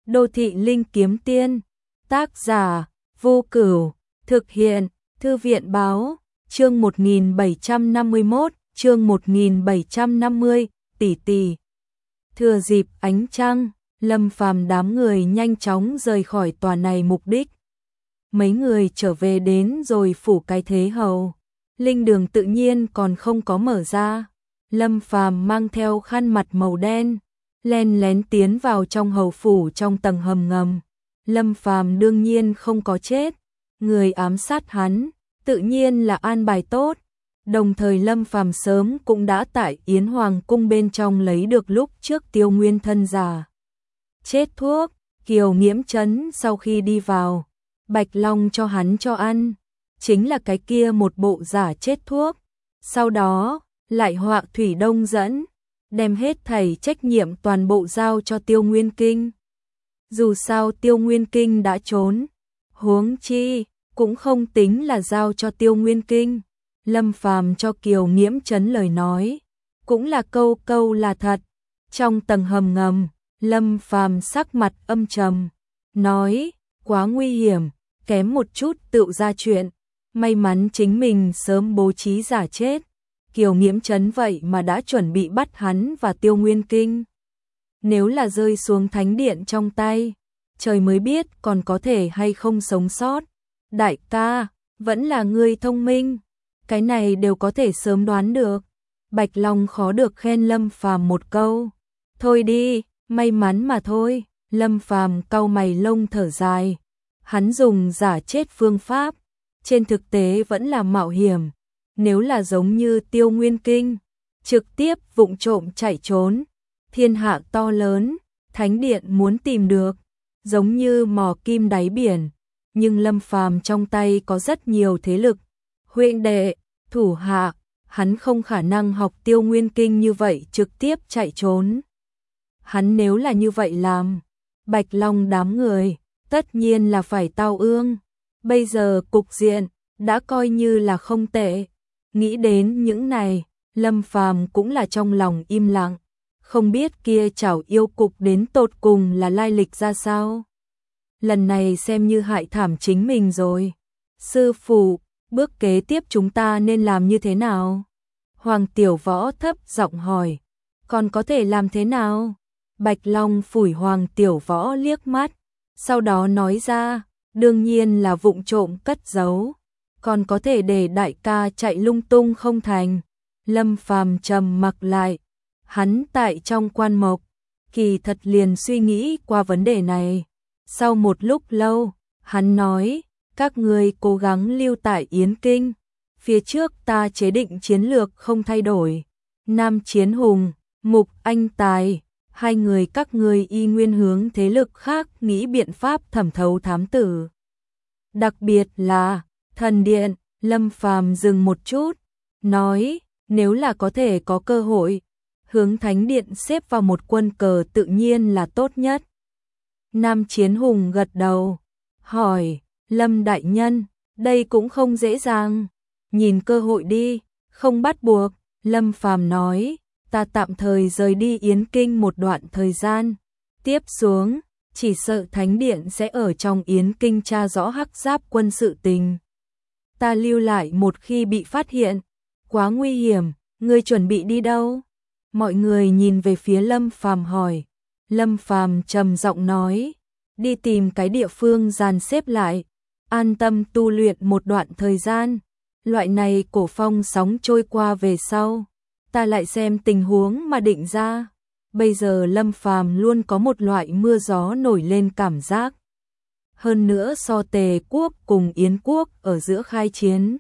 Đô thị linh kiếm tiên. Tác giả Vô Cửu. Thực hiện Thư viện báo. Chương 1751, chương 1750, tỷ tỷ. Thừa dịp ánh trăng, Lâm Phàm đám người nhanh chóng rời khỏi tòa này mục đích. Mấy người trở về đến rồi phủ cái thế hầu. Linh đường tự nhiên còn không có mở ra. Lâm Phàm mang theo khăn mặt màu đen, len lén tiến vào trong hầu phủ trong tầng hầm ngầm. Lâm Phàm đương nhiên không có chết, người ám sát hắn tự nhiên là an bài tốt. Đồng thời Lâm Phàm sớm cũng đã tại Yến Hoàng cung bên trong lấy được lúc trước Tiêu Nguyên thân già chết thuốc. Kiều Nghiễm Trấn sau khi đi vào, Bạch Long cho hắn cho ăn, chính là cái kia một bộ giả chết thuốc. Sau đó lại họa Thủy Đông dẫn, đem hết thảy trách nhiệm toàn bộ giao cho Tiêu Nguyên Kinh. Dù sao Tiêu Nguyên Kinh đã trốn, huống chi cũng không tính là giao cho Tiêu Nguyên Kinh. Lâm Phàm cho Kiều Nghiễm Trấn lời nói, cũng là câu câu là thật. Trong tầng hầm ngầm, Lâm Phàm sắc mặt âm trầm, nói, quá nguy hiểm, kém một chút tựu ra chuyện. May mắn chính mình sớm bố trí giả chết. Kiều Nghiễm Trấn vậy mà đã chuẩn bị bắt hắn và Tiêu Nguyên Kinh. Nếu là rơi xuống thánh điện trong tay, trời mới biết còn có thể hay không sống sót. Đại ca, vẫn là ngươi thông minh, cái này đều có thể sớm đoán được. Bạch Long khó được khen Lâm Phàm một câu. Thôi đi, may mắn mà thôi. Lâm Phàm cau mày lông thở dài. Hắn dùng giả chết phương pháp, trên thực tế vẫn là mạo hiểm. Nếu là giống như Tiêu Nguyên Kinh, trực tiếp vụng trộm chạy trốn, thiên hạ to lớn, thánh điện muốn tìm được, giống như mò kim đáy biển. Nhưng Lâm Phàm trong tay có rất nhiều thế lực, huynh đệ, thủ hạ, hắn không khả năng học Tiêu Nguyên Kinh như vậy trực tiếp chạy trốn. Hắn nếu là như vậy làm, Bạch Long đám người, tất nhiên là phải tao ương. Bây giờ cục diện đã coi như là không tệ. Nghĩ đến những này, Lâm Phàm cũng là trong lòng im lặng, không biết kia chảo yêu cục đến tột cùng là lai lịch ra sao. Lần này xem như hại thảm chính mình rồi. Sư phụ, bước kế tiếp chúng ta nên làm như thế nào? Hoàng Tiểu Võ thấp giọng hỏi. Còn có thể làm thế nào? Bạch Long phủi Hoàng Tiểu Võ liếc mắt, sau đó nói ra, đương nhiên là vụng trộm cất giấu. Còn có thể để đại ca chạy lung tung không thành. Lâm Phàm trầm mặc lại, hắn tại trong quan mộc, kỳ thật liền suy nghĩ qua vấn đề này. Sau một lúc lâu, hắn nói, các ngươi cố gắng lưu tại Yến Kinh, phía trước ta chế định chiến lược không thay đổi. Nam Chiến Hùng, Mục Anh Tài, hai người các ngươi y nguyên hướng thế lực khác nghĩ biện pháp thẩm thấu thám tử. Đặc biệt là Thần Điện. Lâm Phàm dừng một chút, nói, nếu là có thể có cơ hội, hướng Thánh Điện xếp vào một quân cờ tự nhiên là tốt nhất. Nam Chiến Hùng gật đầu, hỏi, Lâm đại nhân, đây cũng không dễ dàng, nhìn cơ hội đi, không bắt buộc. Lâm Phàm nói, ta tạm thời rời đi Yến Kinh một đoạn thời gian, tiếp xuống, chỉ sợ Thánh Điện sẽ ở trong Yến Kinh tra rõ hắc giáp quân sự tình. Ta lưu lại một khi bị phát hiện, quá nguy hiểm, ngươi chuẩn bị đi đâu? Mọi người nhìn về phía Lâm Phàm hỏi. Lâm Phàm trầm giọng nói, đi tìm cái địa phương dàn xếp lại, an tâm tu luyện một đoạn thời gian. Loại này cổ phong sóng trôi qua về sau, ta lại xem tình huống mà định ra. Bây giờ Lâm Phàm luôn có một loại mưa gió nổi lên cảm giác. Hơn nữa so Tề quốc cùng Yến quốc ở giữa khai chiến,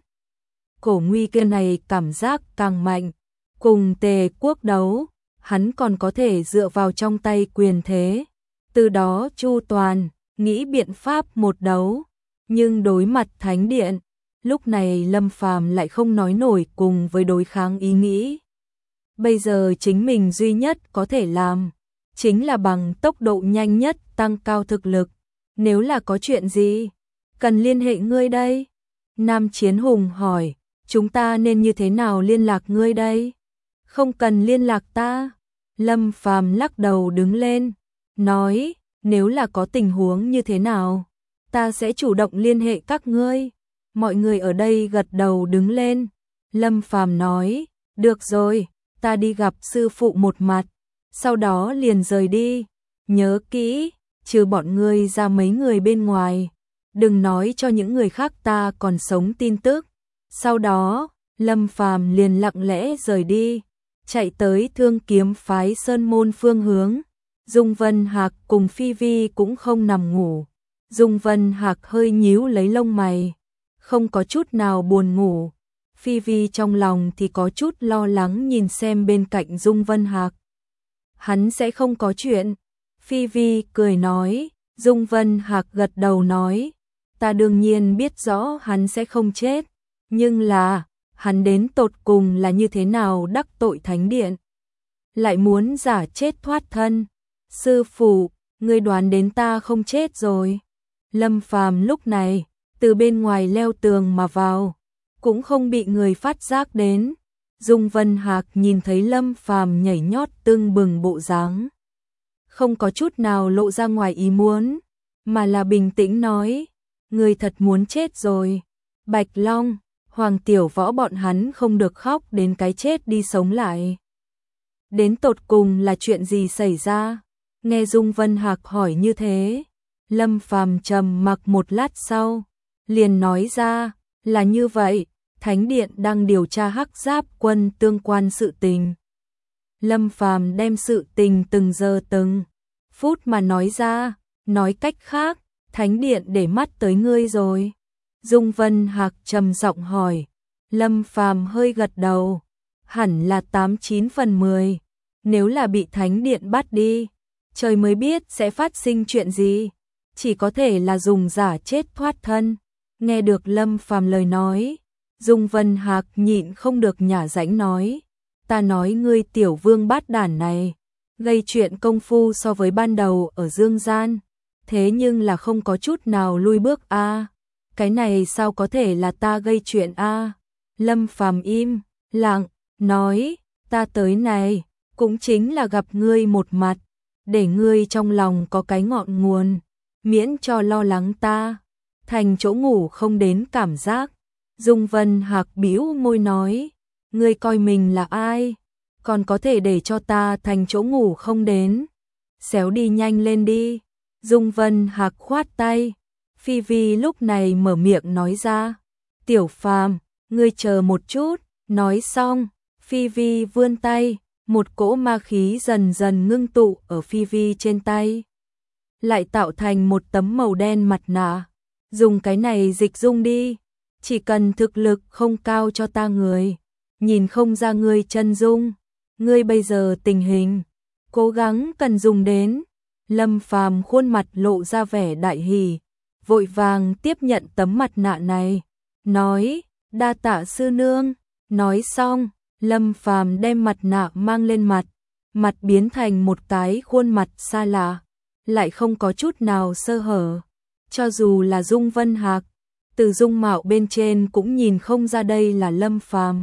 cổ nguy cơ này cảm giác càng mạnh. Cùng Tề quốc đấu, hắn còn có thể dựa vào trong tay quyền thế, từ đó chu toàn, nghĩ biện pháp một đấu. Nhưng đối mặt Thánh Điện, lúc này Lâm Phàm lại không nói nổi cùng với đối kháng ý nghĩ. Bây giờ chính mình duy nhất có thể làm, chính là bằng tốc độ nhanh nhất tăng cao thực lực. Nếu là có chuyện gì, cần liên hệ ngươi đây? Nam Chiến Hùng hỏi, chúng ta nên như thế nào liên lạc ngươi đây? Không cần liên lạc ta. Lâm Phàm lắc đầu đứng lên, nói, nếu là có tình huống như thế nào, ta sẽ chủ động liên hệ các ngươi. Mọi người ở đây gật đầu đứng lên. Lâm Phàm nói, được rồi, ta đi gặp sư phụ một mặt, sau đó liền rời đi. Nhớ kỹ, trừ bọn ngươi ra mấy người bên ngoài, đừng nói cho những người khác ta còn sống tin tức. Sau đó, Lâm Phàm liền lặng lẽ rời đi, chạy tới Thương Kiếm phái Sơn Môn phương hướng. Dung Vân Hạc cùng Phi Vi cũng không nằm ngủ. Dung Vân Hạc hơi nhíu lấy lông mày, không có chút nào buồn ngủ. Phi Vi trong lòng thì có chút lo lắng nhìn xem bên cạnh Dung Vân Hạc. Hắn sẽ không có chuyện. Phi Vi cười nói, Dung Vân Hạc gật đầu nói, ta đương nhiên biết rõ hắn sẽ không chết, nhưng là, hắn đến tột cùng là như thế nào đắc tội Thánh Điện, lại muốn giả chết thoát thân. Sư phụ, ngươi đoán đến ta không chết rồi. Lâm Phàm lúc này, từ bên ngoài leo tường mà vào, cũng không bị người phát giác đến. Dung Vân Hạc nhìn thấy Lâm Phàm nhảy nhót tưng bừng bộ dáng, không có chút nào lộ ra ngoài ý muốn, mà là bình tĩnh nói, ngươi thật muốn chết rồi. Bạch Long, Hoàng Tiểu Võ bọn hắn không được khóc đến cái chết đi sống lại. Đến tột cùng là chuyện gì xảy ra? Nghe Dung Vân Hạc hỏi như thế, Lâm Phàm trầm mặc một lát sau, liền nói ra, là như vậy, Thánh Điện đang điều tra Hắc Giáp quân tương quan sự tình. Lâm Phàm đem sự tình từng giờ từng phút mà nói ra, nói cách khác, Thánh Điện để mắt tới ngươi rồi. Dung Vân Hạc trầm giọng hỏi. Lâm Phàm hơi gật đầu, hẳn là 89 phần 10, nếu là bị Thánh Điện bắt đi, trời mới biết sẽ phát sinh chuyện gì, chỉ có thể là dùng giả chết thoát thân. Nghe được Lâm Phàm lời nói, Dung Vân Hạc nhịn không được nhả rãnh nói, ta nói ngươi tiểu vương bát đản này, gây chuyện công phu so với ban đầu ở Dương Gian, thế nhưng là không có chút nào lui bước a. Cái này sao có thể là ta gây chuyện a? Lâm Phàm im lặng nói, ta tới này cũng chính là gặp ngươi một mặt, để ngươi trong lòng có cái ngọn nguồn, miễn cho lo lắng ta thành chỗ ngủ không đến cảm giác. Dung Vân Hạc bĩu môi nói, ngươi coi mình là ai, còn có thể để cho ta thành chỗ ngủ không đến, xéo đi nhanh lên đi. Dung Vân Hạc khoát tay. Phi Vi lúc này mở miệng nói ra, Tiểu Phàm, ngươi chờ một chút. Nói xong, Phi Vi vươn tay, một cỗ ma khí dần dần ngưng tụ ở Phi Vi trên tay, lại tạo thành một tấm màu đen mặt nạ. Dùng cái này dịch dung đi, chỉ cần thực lực không cao cho ta người, nhìn không ra ngươi chân dung, ngươi bây giờ tình hình, cố gắng cần dùng đến. Lâm Phàm khuôn mặt lộ ra vẻ đại hỉ, vội vàng tiếp nhận tấm mặt nạ này, nói, đa tạ sư nương. Nói xong, Lâm Phàm đem mặt nạ mang lên mặt, mặt biến thành một cái khuôn mặt xa lạ, lại không có chút nào sơ hở. Cho dù là Dung Vân Hạc, từ dung mạo bên trên cũng nhìn không ra đây là Lâm Phàm.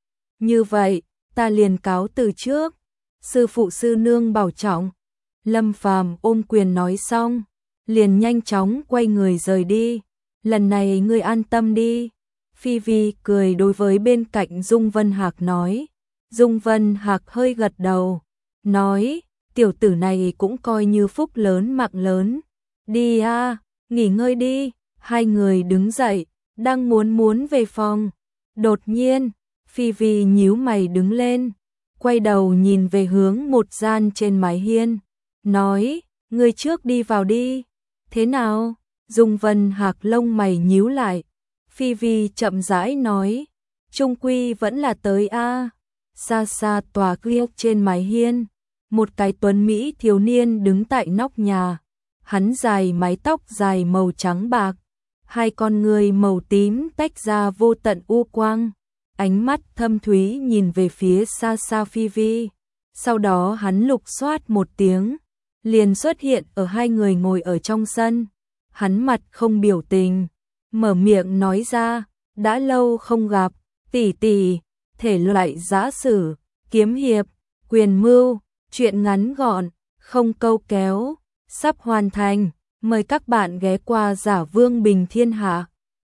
Như vậy, ta liền cáo từ trước, sư phụ sư nương bảo trọng. Lâm Phàm ôm quyền nói xong, liền nhanh chóng quay người rời đi. Lần này ngươi an tâm đi. Phi Vi cười đối với bên cạnh Dung Vân Hạc nói. Dung Vân Hạc hơi gật đầu, nói, tiểu tử này cũng coi như phúc lớn mạng lớn. Đi a, nghỉ ngơi đi. Hai người đứng dậy, đang muốn về phòng. Đột nhiên, Phi Vi nhíu mày đứng lên, quay đầu nhìn về hướng một gian trên mái hiên, nói, ngươi trước đi vào đi. Thế nào? Dung Vân Hạc lông mày nhíu lại. Phi Vi chậm rãi nói, trung quy vẫn là tới a. Xa xa tòa kia trên mái hiên, một cái tuấn mỹ thiếu niên đứng tại nóc nhà. Hắn dài mái tóc dài màu trắng bạc, hai con người màu tím tách ra vô tận u quang, ánh mắt thâm thúy nhìn về phía xa xa Phi Vi. Sau đó hắn lục soát một tiếng, liền xuất hiện ở hai người ngồi ở trong sân. Hắn mặt không biểu tình, mở miệng nói ra, đã lâu không gặp, tỷ tỷ, thể loại giã sử, kiếm hiệp, quyền mưu, chuyện ngắn gọn, không câu kéo, sắp hoàn thành. Mời các bạn ghé qua Giả Vương Bình Thiên Hạ.